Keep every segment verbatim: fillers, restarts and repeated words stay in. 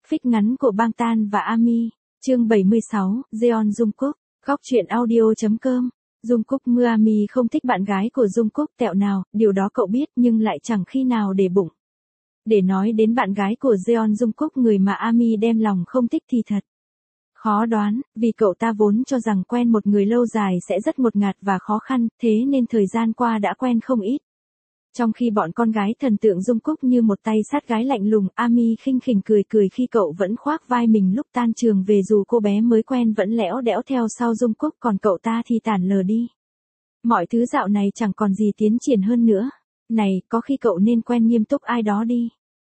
Phích ngắn của Bangtan và Ami. Chương bảy mươi sáu, Jeon Jungkook. Góc truyện audio chấm com. Jungkook mưa Ami không thích bạn gái của Jungkook tẹo nào, điều đó cậu biết nhưng lại chẳng khi nào để bụng. Để nói đến bạn gái của Jeon Jungkook, người mà Ami đem lòng không thích thì thật khó đoán, vì cậu ta vốn cho rằng quen một người lâu dài sẽ rất ngột ngạt và khó khăn, thế nên thời gian qua đã quen không ít. Trong khi bọn con gái thần tượng Jungkook như một tay sát gái lạnh lùng, Ami khinh khỉnh cười cười khi cậu vẫn khoác vai mình lúc tan trường về, dù cô bé mới quen vẫn lẽo đẽo theo sau Jungkook, còn cậu ta thì tản lờ đi. Mọi thứ dạo này chẳng còn gì tiến triển hơn nữa. Này, có khi cậu nên quen nghiêm túc ai đó đi.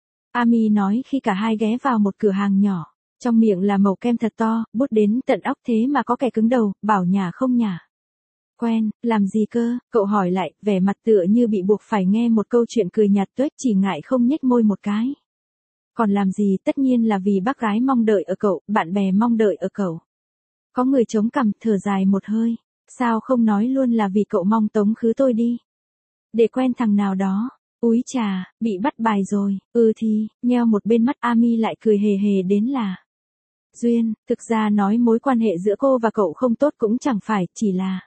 Ami nói khi cả hai ghé vào một cửa hàng nhỏ. Trong miệng là mẩu kem thật to, bút đến tận óc thế mà có kẻ cứng đầu, bảo nhả không nhả. Quen, làm gì cơ? Cậu hỏi lại, vẻ mặt tựa như bị buộc phải nghe một câu chuyện cười nhạt tuếch, chỉ ngại không nhếch môi một cái. Còn làm gì? Tất nhiên là vì bác gái mong đợi ở cậu, bạn bè mong đợi ở cậu. Có người chống cằm, thở dài một hơi. Sao không nói luôn là vì cậu mong tống khứ tôi đi. Để quen thằng nào đó. Úi chà, bị bắt bài rồi. Ừ thì, nheo một bên mắt, Ami lại cười hề hề đến là duyên. Thực ra nói mối quan hệ giữa cô và cậu không tốt cũng chẳng phải, chỉ là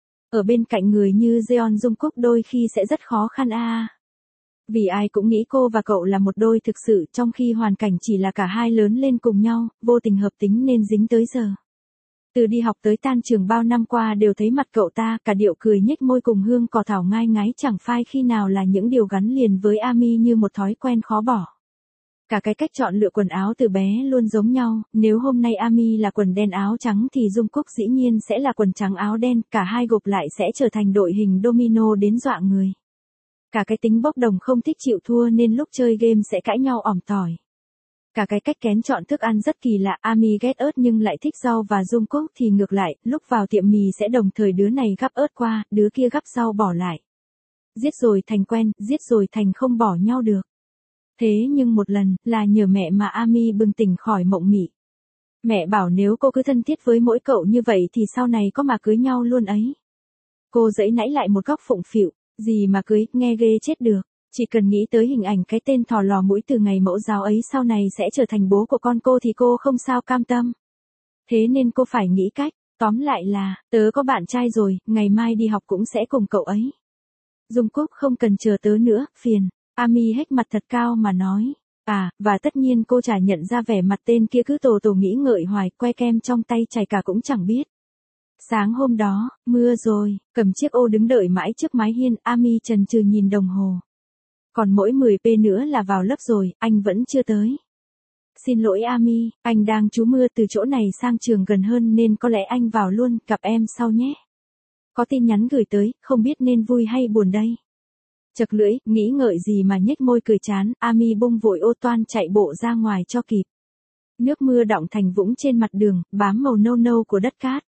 ở bên cạnh người như Jeon Jungkook đôi khi sẽ rất khó khăn a. À. Vì ai cũng nghĩ cô và cậu là một đôi thực sự, trong khi hoàn cảnh chỉ là cả hai lớn lên cùng nhau, vô tình hợp tính nên dính tới giờ. Từ đi học tới tan trường bao năm qua đều thấy mặt cậu ta, cả điệu cười nhếch môi cùng hương cỏ thảo ngai ngái chẳng phai khi nào là những điều gắn liền với Ami như một thói quen khó bỏ. Cả cái cách chọn lựa quần áo từ bé luôn giống nhau, nếu hôm nay Ami là quần đen áo trắng thì Jungkook dĩ nhiên sẽ là quần trắng áo đen, cả hai gộp lại sẽ trở thành đội hình domino đến dọa người. Cả cái tính bốc đồng không thích chịu thua nên lúc chơi game sẽ cãi nhau ỏm tỏi. Cả cái cách kén chọn thức ăn rất kỳ lạ, Ami ghét ớt nhưng lại thích rau và Jungkook thì ngược lại, lúc vào tiệm mì sẽ đồng thời đứa này gắp ớt qua, đứa kia gắp rau bỏ lại. Giết rồi thành quen, giết rồi thành không bỏ nhau được. Thế nhưng một lần, là nhờ mẹ mà Ami bừng tỉnh khỏi mộng mị. Mẹ bảo nếu cô cứ thân thiết với mỗi cậu như vậy thì sau này có mà cưới nhau luôn ấy. Cô giãy nãy lại một góc phụng phịu, gì mà cưới, nghe ghê chết được. Chỉ cần nghĩ tới hình ảnh cái tên thò lò mũi từ ngày mẫu giáo ấy sau này sẽ trở thành bố của con cô thì cô không sao cam tâm. Thế nên cô phải nghĩ cách, tóm lại là, tớ có bạn trai rồi, ngày mai đi học cũng sẽ cùng cậu ấy. Jungkook không cần chờ tớ nữa, phiền. Ami hếch mặt thật cao mà nói. À, và tất nhiên cô chả nhận ra vẻ mặt tên kia cứ tổ tổ nghĩ ngợi hoài, que kem trong tay chảy cả cũng chẳng biết. Sáng hôm đó, mưa rồi, cầm chiếc ô đứng đợi mãi trước mái hiên, Ami chần chừ nhìn đồng hồ. Còn mỗi mười phút nữa là vào lớp rồi, anh vẫn chưa tới. Xin lỗi Ami, anh đang trú mưa từ chỗ này sang trường gần hơn nên có lẽ anh vào luôn, gặp em sau nhé. Có tin nhắn gửi tới, không biết nên vui hay buồn đây. Chật lưỡi, nghĩ ngợi gì mà nhếch môi cười chán, Ami bung vội ô toan chạy bộ ra ngoài cho kịp. Nước mưa đọng thành vũng trên mặt đường, bám màu nâu nâu của đất cát.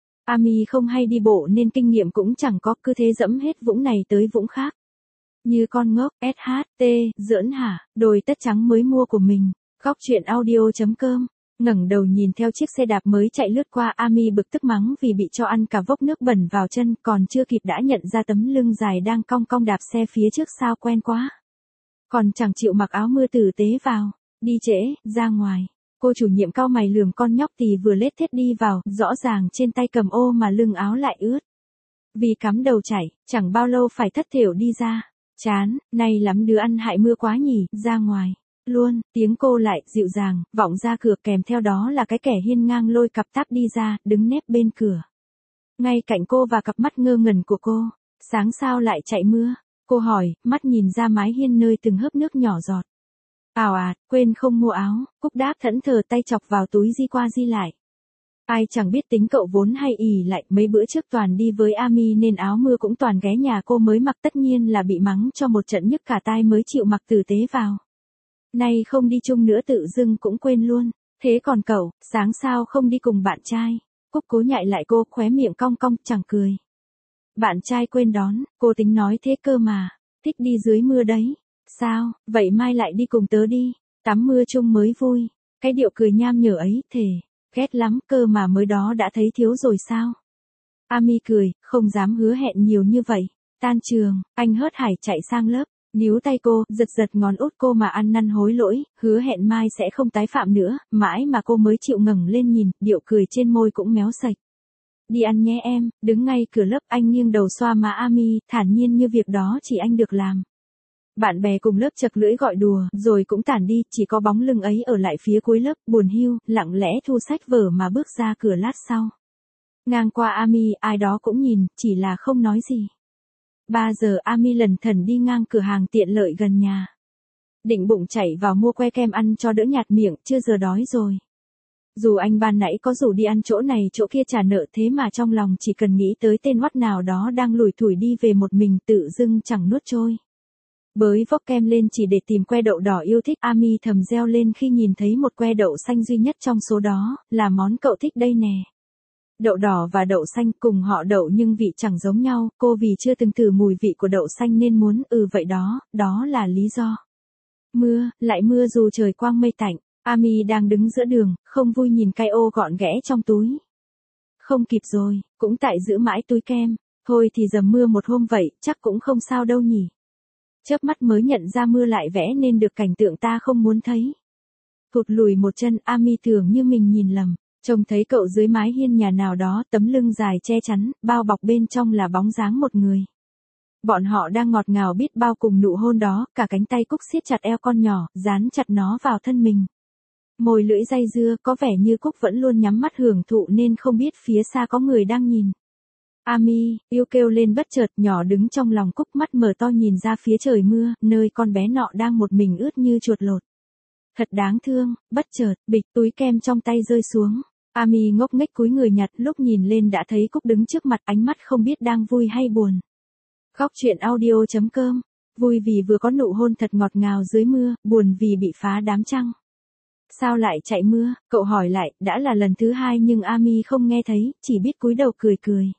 Ami không hay đi bộ nên kinh nghiệm cũng chẳng có, cứ thế dẫm hết vũng này tới vũng khác. Như con ngốc, ét hát tê, giỡn hả, đôi tất trắng mới mua của mình. Góc truyện audio chấm com. Ngẩng đầu nhìn theo chiếc xe đạp mới chạy lướt qua, Ami bực tức mắng vì bị cho ăn cả vốc nước bẩn vào chân, còn chưa kịp đã nhận ra tấm lưng dài đang cong cong đạp xe phía trước sao quen quá. Còn chẳng chịu mặc áo mưa tử tế vào, đi trễ, ra ngoài. Cô chủ nhiệm cau mày lườm con nhóc tì vừa lết thết đi vào, rõ ràng trên tay cầm ô mà lưng áo lại ướt. Vì cắm đầu chảy, chẳng bao lâu phải thất thểu đi ra. Chán, nay lắm đứa ăn hại mưa quá nhỉ, ra ngoài. Luôn, tiếng cô lại, dịu dàng, vọng ra cửa, kèm theo đó là cái kẻ hiên ngang lôi cặp táp đi ra, đứng nép bên cửa. Ngay cạnh cô và cặp mắt ngơ ngẩn của cô. Sáng sao lại chạy mưa? Cô hỏi, mắt nhìn ra mái hiên nơi từng hớp nước nhỏ giọt. Ào ạt, quên không mua áo, Cúc đáp thẫn thờ tay chọc vào túi di qua di lại. Ai chẳng biết tính cậu vốn hay ỉ lại, mấy bữa trước toàn đi với Ami nên áo mưa cũng toàn ghé nhà cô mới mặc, tất nhiên là bị mắng cho một trận nhức cả tai mới chịu mặc tử tế vào. Nay không đi chung nữa tự dưng cũng quên luôn. Thế còn cậu, sáng sao không đi cùng bạn trai? Cúc cố nhại lại cô, khóe miệng cong cong, chẳng cười. Bạn trai quên đón, cô tính nói thế cơ mà. Thích đi dưới mưa đấy. Sao, vậy mai lại đi cùng tớ đi. Tắm mưa chung mới vui. Cái điệu cười nham nhở ấy, thề. Ghét lắm, cơ mà mới đó đã thấy thiếu rồi sao? Ami cười, không dám hứa hẹn nhiều như vậy. Tan trường, anh hớt hải chạy sang lớp. Níu tay cô, giật giật ngón út cô mà ăn năn hối lỗi, hứa hẹn mai sẽ không tái phạm nữa, mãi mà cô mới chịu ngẩng lên nhìn, điệu cười trên môi cũng méo sạch. Đi ăn nhé em, đứng ngay cửa lớp anh nghiêng đầu xoa má Ami, thản nhiên như việc đó chỉ anh được làm. Bạn bè cùng lớp chật lưỡi gọi đùa, rồi cũng tản đi, chỉ có bóng lưng ấy ở lại phía cuối lớp, buồn hiu, lặng lẽ thu sách vở mà bước ra cửa lát sau. Ngang qua Ami, ai đó cũng nhìn, chỉ là không nói gì. Ba giờ Ami lần thần đi ngang cửa hàng tiện lợi gần nhà. Định bụng chạy vào mua que kem ăn cho đỡ nhạt miệng, chưa giờ đói rồi. Dù anh ban nãy có rủ đi ăn chỗ này chỗ kia trả nợ thế mà trong lòng chỉ cần nghĩ tới tên oắt nào đó đang lủi thủi đi về một mình tự dưng chẳng nuốt trôi. Bới vốc kem lên chỉ để tìm que đậu đỏ yêu thích, Ami thầm reo lên khi nhìn thấy một que đậu xanh duy nhất trong số đó, là món cậu thích đây nè. Đậu đỏ và đậu xanh cùng họ đậu nhưng vị chẳng giống nhau, cô vì chưa từng thử mùi vị của đậu xanh nên muốn, ừ vậy đó, đó là lý do. Mưa, lại mưa dù trời quang mây tạnh, Ami đang đứng giữa đường, không vui nhìn cái ô gọn ghẽ trong túi. Không kịp rồi, cũng tại giữ mãi túi kem, thôi thì dầm mưa một hôm vậy, chắc cũng không sao đâu nhỉ. Chớp mắt mới nhận ra mưa lại vẽ nên được cảnh tượng ta không muốn thấy. Thụt lùi một chân, Ami tưởng như mình nhìn lầm. Trông thấy cậu dưới mái hiên nhà nào đó, tấm lưng dài che chắn, bao bọc bên trong là bóng dáng một người. Bọn họ đang ngọt ngào biết bao cùng nụ hôn đó, cả cánh tay Cúc siết chặt eo con nhỏ, dán chặt nó vào thân mình. Môi lưỡi day dưa, có vẻ như Cúc vẫn luôn nhắm mắt hưởng thụ nên không biết phía xa có người đang nhìn. Ami, yêu kêu lên bất chợt, nhỏ đứng trong lòng Cúc, mắt mở to nhìn ra phía trời mưa, nơi con bé nọ đang một mình ướt như chuột lột. Thật đáng thương, bất chợt, bịch túi kem trong tay rơi xuống. Ami ngốc nghếch cúi người nhặt, lúc nhìn lên đã thấy Cúc đứng trước mặt, ánh mắt không biết đang vui hay buồn. Góc truyện audio chấm com, vui vì vừa có nụ hôn thật ngọt ngào dưới mưa, buồn vì bị phá đám trăng. Sao lại chạy mưa, cậu hỏi lại, đã là lần thứ hai nhưng Ami không nghe thấy, chỉ biết cúi đầu cười cười.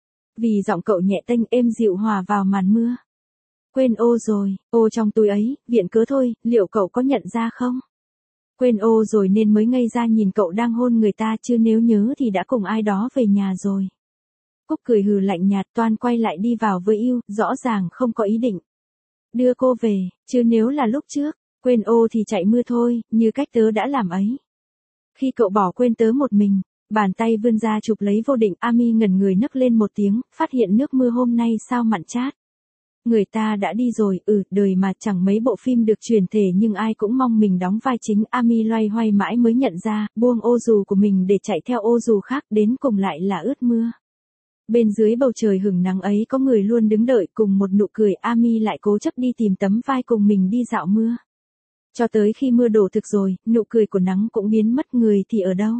Vì giọng cậu nhẹ tênh êm dịu hòa vào màn mưa. Quên ô rồi, ô trong túi ấy, viện cớ thôi, liệu cậu có nhận ra không? Quên ô rồi nên mới ngây ra nhìn cậu đang hôn người ta, chứ nếu nhớ thì đã cùng ai đó về nhà rồi. Cúc cười hừ lạnh nhạt, toan quay lại đi vào với yêu, rõ ràng không có ý định đưa cô về, chứ nếu là lúc trước, quên ô thì chạy mưa thôi, như cách tớ đã làm ấy. Khi cậu bỏ quên tớ một mình, bàn tay vươn ra chụp lấy vô định, Ami ngẩn người nấc lên một tiếng, phát hiện nước mưa hôm nay sao mặn chát. Người ta đã đi rồi, ừ, đời mà chẳng mấy bộ phim được truyền thể nhưng ai cũng mong mình đóng vai chính. Ami loay hoay mãi mới nhận ra, buông ô dù của mình để chạy theo ô dù khác, đến cùng lại là ướt mưa. Bên dưới bầu trời hửng nắng ấy có người luôn đứng đợi, cùng một nụ cười, Ami lại cố chấp đi tìm tấm vai cùng mình đi dạo mưa. Cho tới khi mưa đổ thực rồi, nụ cười của nắng cũng biến mất, người thì ở đâu.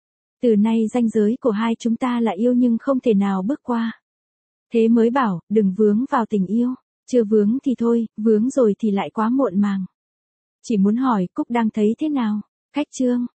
Từ nay ranh giới của hai chúng ta là yêu nhưng không thể nào bước qua. Thế mới bảo, đừng vướng vào tình yêu. Chưa vướng thì thôi, vướng rồi thì lại quá muộn màng. Chỉ muốn hỏi, Cúc đang thấy thế nào? Cách chương.